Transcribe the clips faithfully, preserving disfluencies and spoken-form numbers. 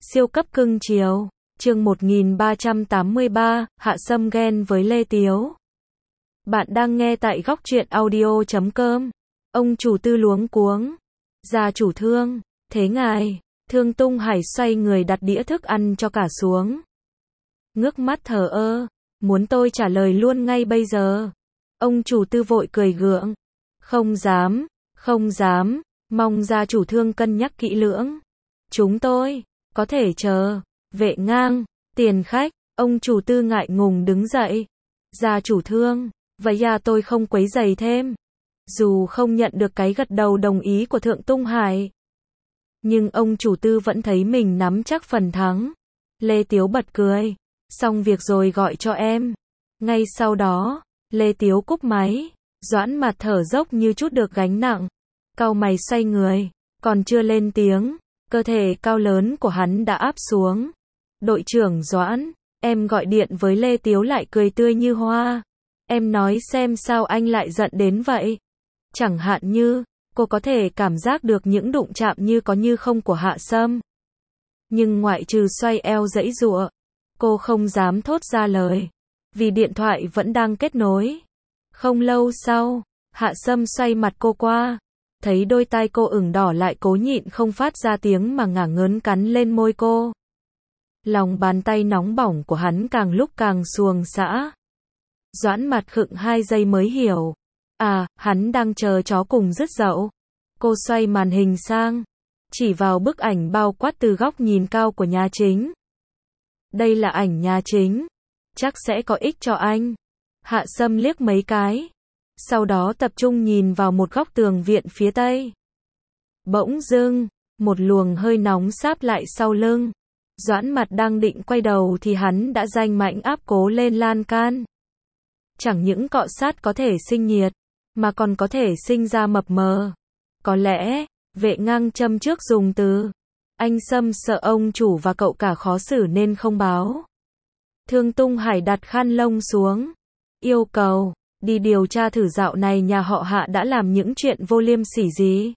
Siêu cấp cưng chiều. Chương một nghìn ba trăm tám mươi ba, Hạ Sâm ghen với Lê Tiếu. Bạn đang nghe tại góc truyện audio chấm com. Ông chủ Tư luống cuống. Gia chủ Thương, thế ngài. Thương Tung Hải xoay người đặt đĩa thức ăn cho cả xuống. Ngước mắt thờ ơ. Muốn tôi trả lời luôn ngay bây giờ. Ông chủ Tư vội cười gượng. Không dám, không dám, mong gia chủ Thương cân nhắc kỹ lưỡng. Chúng tôi có thể chờ. Vệ Ngang, tiền khách, ông chủ Tư ngại ngùng đứng dậy. Gia chủ Thương, vậy à, tôi không quấy rầy thêm. Dù không nhận được cái gật đầu đồng ý của Thượng Tung Hải, nhưng ông chủ Tư vẫn thấy mình nắm chắc phần thắng. Lê Tiếu bật cười. Xong việc rồi gọi cho em. Ngay sau đó, Lê Tiếu cúp máy. Doãn Mặt thở dốc như chút được gánh nặng. Cau mày xoay người, còn chưa lên tiếng, cơ thể cao lớn của hắn đã áp xuống. Đội trưởng Doãn, em gọi điện với Lê Tiếu lại cười tươi như hoa. Em nói xem sao anh lại giận đến vậy. Chẳng hạn như, cô có thể cảm giác được những đụng chạm như có như không của Hạ Sâm. Nhưng ngoại trừ xoay eo giãy giụa, cô không dám thốt ra lời. Vì điện thoại vẫn đang kết nối. Không lâu sau, Hạ Sâm xoay mặt cô qua. Thấy đôi tai cô ửng đỏ lại cố nhịn không phát ra tiếng mà ngả ngớn cắn lên môi cô. Lòng bàn tay nóng bỏng của hắn càng lúc càng xuồng xã. Doãn Mặt khựng hai giây mới hiểu. À, hắn đang chờ chó cùng rứt dậu. Cô xoay màn hình sang, chỉ vào bức ảnh bao quát từ góc nhìn cao của nhà chính. Đây là ảnh nhà chính. Chắc sẽ có ích cho anh. Hạ Sâm liếc mấy cái. Sau đó tập trung nhìn vào một góc tường viện phía tây. Bỗng dưng, một luồng hơi nóng sáp lại sau lưng. Doãn Mặt đang định quay đầu thì hắn đã danh mãnh áp cố lên lan can. Chẳng những cọ sát có thể sinh nhiệt, mà còn có thể sinh ra mập mờ. Có lẽ, Vệ Ngang châm trước dùng từ. Anh Sâm sợ ông chủ và cậu cả khó xử nên không báo. Thương Tung Hải đặt khăn lông xuống. Yêu cầu, đi điều tra thử dạo này nhà họ Hạ đã làm những chuyện vô liêm sỉ gì.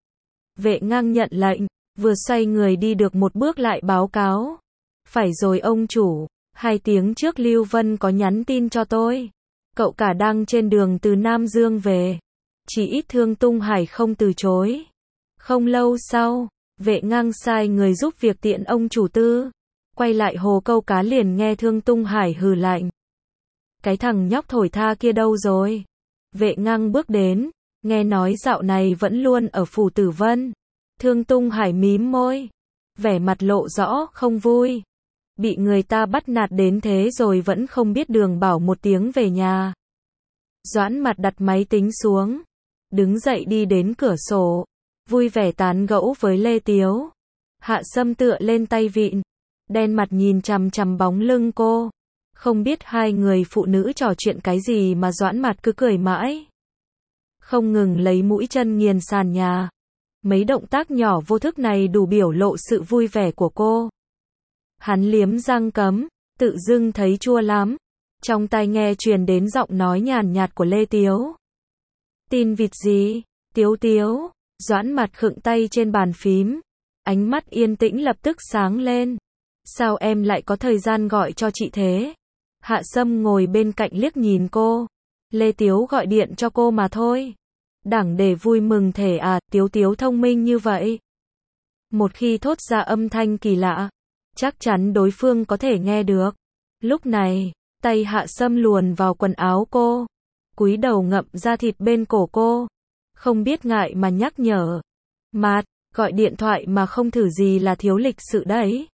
Vệ Ngang nhận lệnh, vừa xoay người đi được một bước lại báo cáo. Phải rồi ông chủ, hai tiếng trước Lưu Vân có nhắn tin cho tôi. Cậu cả đang trên đường từ Nam Dương về. Chỉ ít Thương Tung Hải không từ chối. Không lâu sau, Vệ Ngang sai người giúp việc tiện ông chủ Tư. Quay lại hồ câu cá liền nghe Thương Tung Hải hừ lạnh. Cái thằng nhóc thổi tha kia đâu rồi? Vệ Ngang bước đến, nghe nói dạo này vẫn luôn ở phủ Tử Vân. Thương Tung Hải mím môi, vẻ mặt lộ rõ không vui. Bị người ta bắt nạt đến thế rồi vẫn không biết đường bảo một tiếng về nhà. Doãn Mặt đặt máy tính xuống, đứng dậy đi đến cửa sổ, vui vẻ tán gẫu với Lê Tiếu. Hạ Sâm tựa lên tay vịn, đen mặt nhìn chằm chằm bóng lưng cô. Không biết hai người phụ nữ trò chuyện cái gì mà Doãn Mặt cứ cười mãi. Không ngừng lấy mũi chân nghiền sàn nhà. Mấy động tác nhỏ vô thức này đủ biểu lộ sự vui vẻ của cô. Hắn liếm răng cấm, tự dưng thấy chua lắm. Trong tai nghe truyền đến giọng nói nhàn nhạt của Lê Tiếu. Tin vịt gì? Tiếu Tiếu. Doãn Mặt khựng tay trên bàn phím. Ánh mắt yên tĩnh lập tức sáng lên. Sao em lại có thời gian gọi cho chị thế? Hạ Sâm ngồi bên cạnh liếc nhìn cô. Lê Tiếu gọi điện cho cô mà thôi. Đẳng để vui mừng thể à, Tiếu Tiếu thông minh như vậy. Một khi thốt ra âm thanh kỳ lạ, chắc chắn đối phương có thể nghe được. Lúc này, tay Hạ Sâm luồn vào quần áo cô, cúi đầu ngậm da thịt bên cổ cô. Không biết ngại mà nhắc nhở. Mặt, gọi điện thoại mà không thử gì là thiếu lịch sự đấy.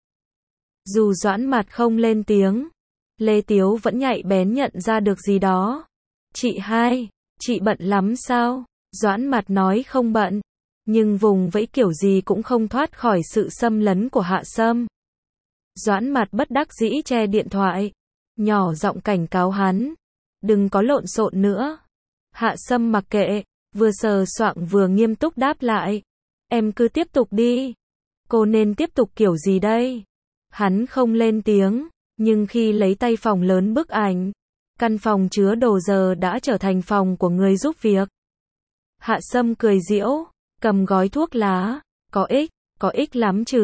Dù Doãn Mặt không lên tiếng, Lê Tiếu vẫn nhạy bén nhận ra được gì đó. Chị hai, chị bận lắm sao? Doãn Mặt nói không bận, nhưng vùng vẫy kiểu gì cũng không thoát khỏi sự xâm lấn của Hạ Sâm. Doãn Mặt bất đắc dĩ che điện thoại, nhỏ giọng cảnh cáo hắn, đừng có lộn xộn nữa. Hạ Sâm mặc kệ, vừa sờ soạng vừa nghiêm túc đáp lại, em cứ tiếp tục đi. Cô nên tiếp tục kiểu gì đây? Hắn không lên tiếng, nhưng khi lấy tay phòng lớn bức ảnh, căn phòng chứa đồ giờ đã trở thành phòng của người giúp việc. Hạ Sâm cười giễu, cầm gói thuốc lá, có ích, có ích lắm chứ.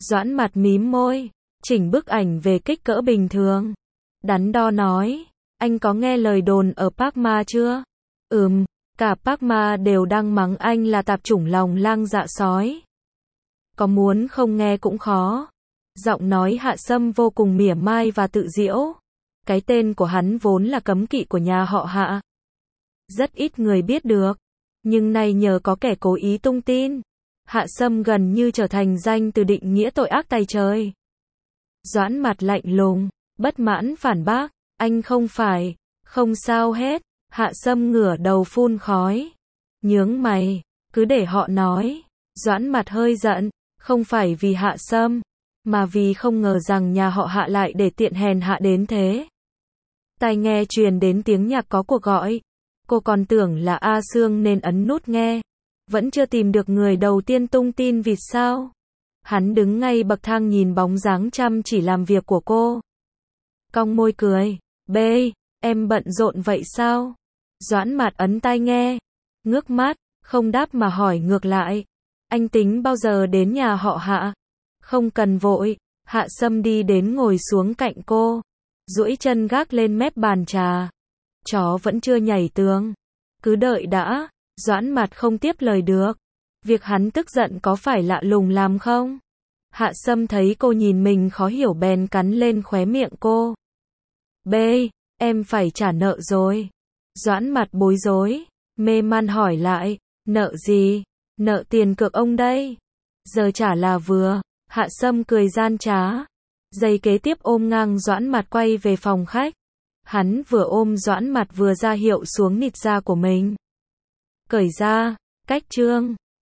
Doãn Mặt mím môi, chỉnh bức ảnh về kích cỡ bình thường. Đắn đo nói, anh có nghe lời đồn ở Park Ma chưa? Ừm, cả Park Ma đều đang mắng anh là tạp chủng lòng lang dạ sói. Có muốn không nghe cũng khó. Giọng nói Hạ Sâm vô cùng mỉa mai và tự giễu. Cái tên của hắn vốn là cấm kỵ của nhà họ Hạ. Rất ít người biết được. Nhưng nay nhờ có kẻ cố ý tung tin, Hạ Sâm gần như trở thành danh từ định nghĩa tội ác tày trời. Doãn Mặt lạnh lùng, bất mãn phản bác, anh không phải, không sao hết. Hạ Sâm ngửa đầu phun khói. Nhướng mày, cứ để họ nói. Doãn Mặt hơi giận, không phải vì Hạ Sâm, mà vì không ngờ rằng nhà họ Hạ lại để tiện hèn hạ đến thế. Tai nghe truyền đến tiếng nhạc có cuộc gọi. Cô còn tưởng là A Sương nên ấn nút nghe. Vẫn chưa tìm được người đầu tiên tung tin vịt sao? Hắn đứng ngay bậc thang nhìn bóng dáng chăm chỉ làm việc của cô. Cong môi cười. Bê, em bận rộn vậy sao? Doãn Mặt ấn tai nghe. Ngước mắt, không đáp mà hỏi ngược lại. Anh tính bao giờ đến nhà họ Hạ? Không cần vội. Hạ Sâm đi đến ngồi xuống cạnh cô. Duỗi chân gác lên mép bàn trà. Chó vẫn chưa nhảy tường. Cứ đợi đã. Doãn Mặt không tiếp lời được. Việc hắn tức giận có phải lạ lùng làm không? Hạ Sâm thấy cô nhìn mình khó hiểu bèn cắn lên khóe miệng cô. B, em phải trả nợ rồi. Doãn Mặt bối rối, mê man hỏi lại, nợ gì? Nợ tiền cược ông đây. Giờ trả là vừa. Hạ Sâm cười gian trá. Giây kế tiếp ôm ngang Doãn Mặt quay về phòng khách. Hắn vừa ôm Doãn Mặt vừa ra hiệu xuống nịt da của mình. Cởi ra, cách trương.